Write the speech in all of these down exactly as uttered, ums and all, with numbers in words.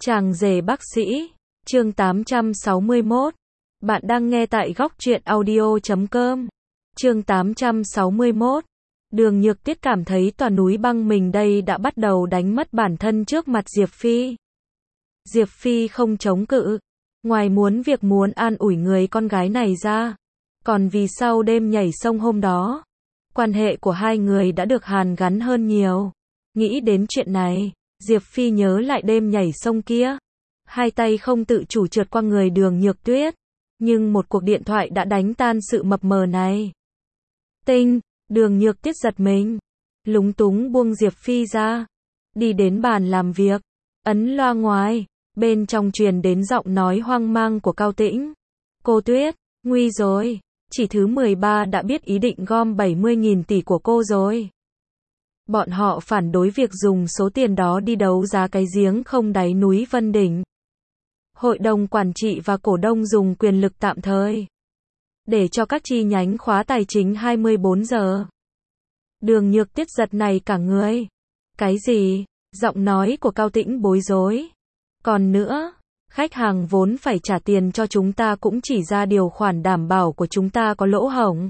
Chàng rể bác sĩ, chương tám trăm sáu mươi mốt. Bạn đang nghe tại góc truyện audio chấm com. Chương tám trăm sáu mươi mốt. Đường Nhược Tuyết cảm thấy tòa núi băng mình đây đã bắt đầu đánh mất bản thân trước mặt Diệp Phi. Diệp Phi không chống cự, ngoài muốn việc muốn an ủi người con gái này ra, còn vì sau đêm nhảy sông hôm đó, quan hệ của hai người đã được hàn gắn hơn nhiều. Nghĩ đến chuyện này, Diệp Phi nhớ lại đêm nhảy sông kia. Hai tay không tự chủ trượt qua người Đường Nhược Tuyết. Nhưng một cuộc điện thoại đã đánh tan sự mập mờ này. Tinh, Đường Nhược Tuyết giật mình. Lúng túng buông Diệp Phi ra. Đi đến bàn làm việc. Ấn loa ngoài. Bên trong truyền đến giọng nói hoang mang của Cao Tĩnh. Cô Tuyết, nguy rồi. Chỉ thứ mười ba đã biết ý định gom bảy mươi nghìn tỷ của cô rồi. Bọn họ phản đối việc dùng số tiền đó đi đấu giá cái giếng không đáy núi Vân Đỉnh. Hội đồng quản trị và cổ đông dùng quyền lực tạm thời để cho các chi nhánh khóa tài chính hai mươi bốn giờ. Đường Nhược Tuyết giật này cả người. Cái gì? Giọng nói của Cao Tĩnh bối rối. Còn nữa, khách hàng vốn phải trả tiền cho chúng ta cũng chỉ ra điều khoản đảm bảo của chúng ta có lỗ hổng.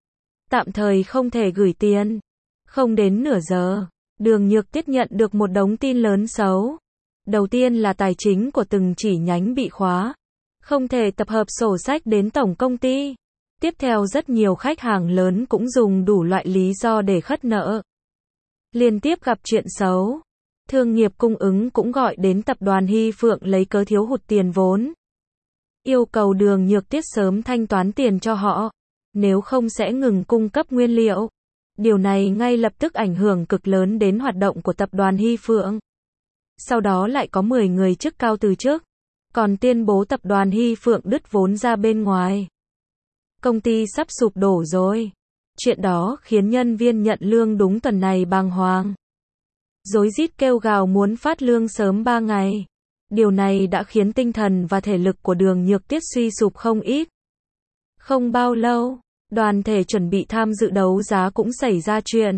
Tạm thời không thể gửi tiền. Không đến nửa giờ, Đường Nhược Tuyết nhận được một đống tin lớn xấu. Đầu tiên là tài chính của từng chi nhánh bị khóa. Không thể tập hợp sổ sách đến tổng công ty. Tiếp theo rất nhiều khách hàng lớn cũng dùng đủ loại lý do để khất nợ. Liên tiếp gặp chuyện xấu. Thương nghiệp cung ứng cũng gọi đến tập đoàn Hy Phượng lấy cớ thiếu hụt tiền vốn. Yêu cầu Đường Nhược Tuyết sớm thanh toán tiền cho họ. Nếu không sẽ ngừng cung cấp nguyên liệu. Điều này ngay lập tức ảnh hưởng cực lớn đến hoạt động của tập đoàn Hy Phượng. Sau đó lại có mười người chức cao từ chức, còn tuyên bố tập đoàn Hy Phượng đứt vốn ra bên ngoài. Công ty sắp sụp đổ rồi. Chuyện đó khiến nhân viên nhận lương đúng tuần này bàng hoàng. Rối rít kêu gào muốn phát lương sớm ba ngày. Điều này đã khiến tinh thần và thể lực của Đường Nhược Tuyết suy sụp không ít. Không bao lâu, đoàn thể chuẩn bị tham dự đấu giá cũng xảy ra chuyện.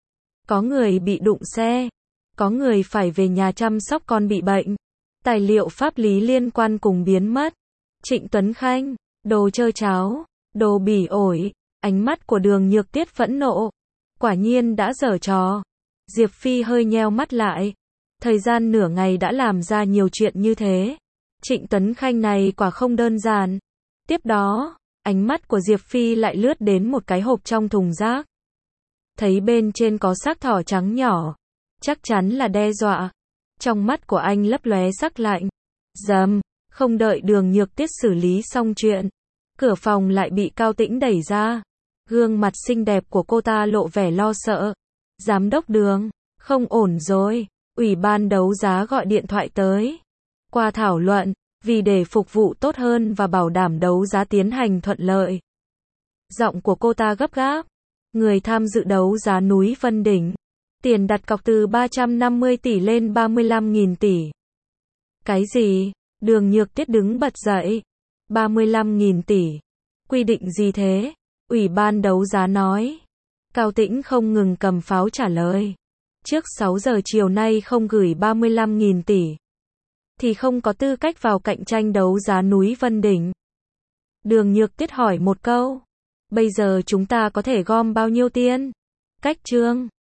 Có người bị đụng xe. Có người phải về nhà chăm sóc con bị bệnh. Tài liệu pháp lý liên quan cùng biến mất. Trịnh Tuấn Khanh, đồ trơ cháo, đồ bỉ ổi. Ánh mắt của Đường Nhược Tuyết phẫn nộ. Quả nhiên đã giở trò. Diệp Phi hơi nheo mắt lại. Thời gian nửa ngày đã làm ra nhiều chuyện như thế. Trịnh Tuấn Khanh này quả không đơn giản. Tiếp đó, ánh mắt của Diệp Phi lại lướt đến một cái hộp trong thùng rác. Thấy bên trên có xác thỏ trắng nhỏ. Chắc chắn là đe dọa. Trong mắt của anh lấp lóe sắc lạnh. Dầm, không đợi Đường Nhược Tuyết xử lý xong chuyện. Cửa phòng lại bị Cao Tĩnh đẩy ra. Gương mặt xinh đẹp của cô ta lộ vẻ lo sợ. Giám đốc Đường, không ổn rồi. Ủy ban đấu giá gọi điện thoại tới. Qua thảo luận, vì để phục vụ tốt hơn và bảo đảm đấu giá tiến hành thuận lợi. Giọng của cô ta gấp gáp. Người tham dự đấu giá núi Vân Đỉnh. Tiền đặt cọc từ ba trăm năm mươi tỷ lên ba mươi lăm nghìn tỷ. Cái gì? Đường Nhược Tuyết đứng bật dậy. ba mươi lăm nghìn tỷ. Quy định gì thế? Ủy ban đấu giá nói. Cao Tĩnh không ngừng cầm pháo trả lời. Trước sáu giờ chiều nay không gửi ba mươi lăm nghìn tỷ. Thì không có tư cách vào cạnh tranh đấu giá núi Vân Đỉnh. Đường Nhược Tuyết hỏi một câu. Bây giờ chúng ta có thể gom bao nhiêu tiền? Cách chương.